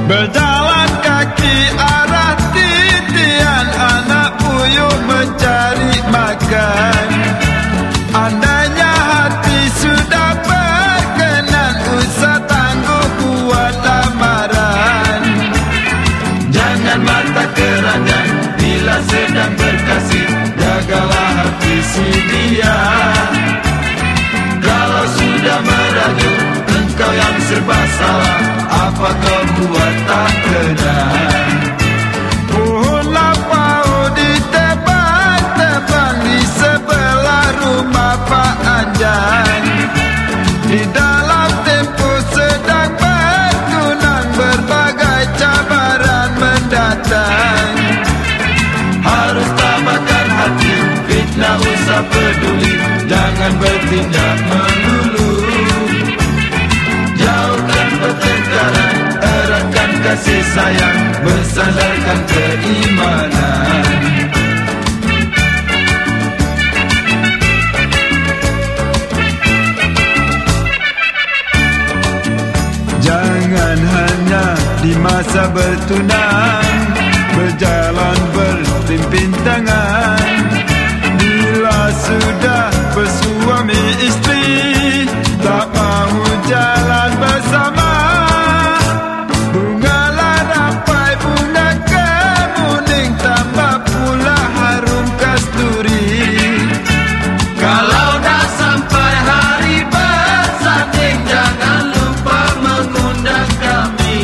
Berjalan kaki arah titian anak puyuh mencari makan. Andainya hati sudah berkenan, usah tangguh buat lamaran. Jangan mata keranjang bila sedang berkasih, jagalah hati si dia. Kalau sudah merajuk, engkau yang serba salah, apa kau buat tak kena? Pohon lapau ditebang-tebang di sebelah rumah Pak Anjang. Di dalam tempoh sedang bertunang, berbagai cabaran mendatang. Harus tabahkan hati, fitnah usah peduli, jangan bertindak melulu. Jauhkan pertengkaran, eratkan kasih sayang, bersandarkan keimanan. Jangan hanya di masa bertunang, berjalan berpimpin tangan. Bila sudah bersuami istri, tak mahu jalan bersama. Bunga larampai, bunga kemuning, tambah pula harum kasturi. Kalau dah sampai hari bersanding, jangan lupa mengundang kami.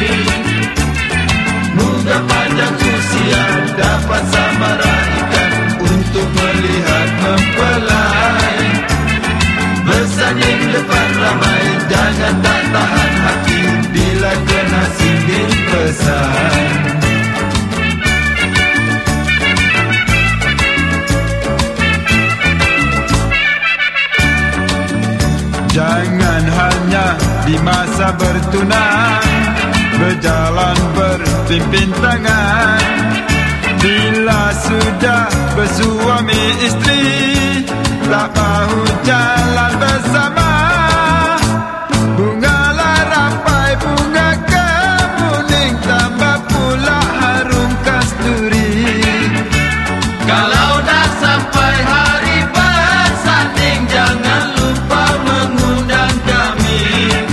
Moga panjang usia dapat sama raikan untuk melihat mempelai. Bersanding depan ramai, jangan tak tahan hati bila kena singgih pesan. Jangan hanya di masa bertunang, berjalan berpimpin tangan. Bila sudah bersuami istri, tak mahu jalan bersama. Bunga larampai, bunga kemuning, tambah pula harum kasturi. Kalau dah sampai hari bersanding, jangan lupa mengundang kami.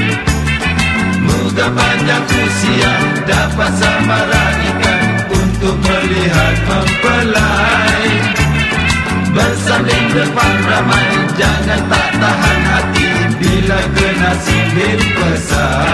Moga panjang usia dapat sama raikan untuk melihat mempelai. Bersanding depan ramai, jangan tak tahan hati bila kena sindir pesan.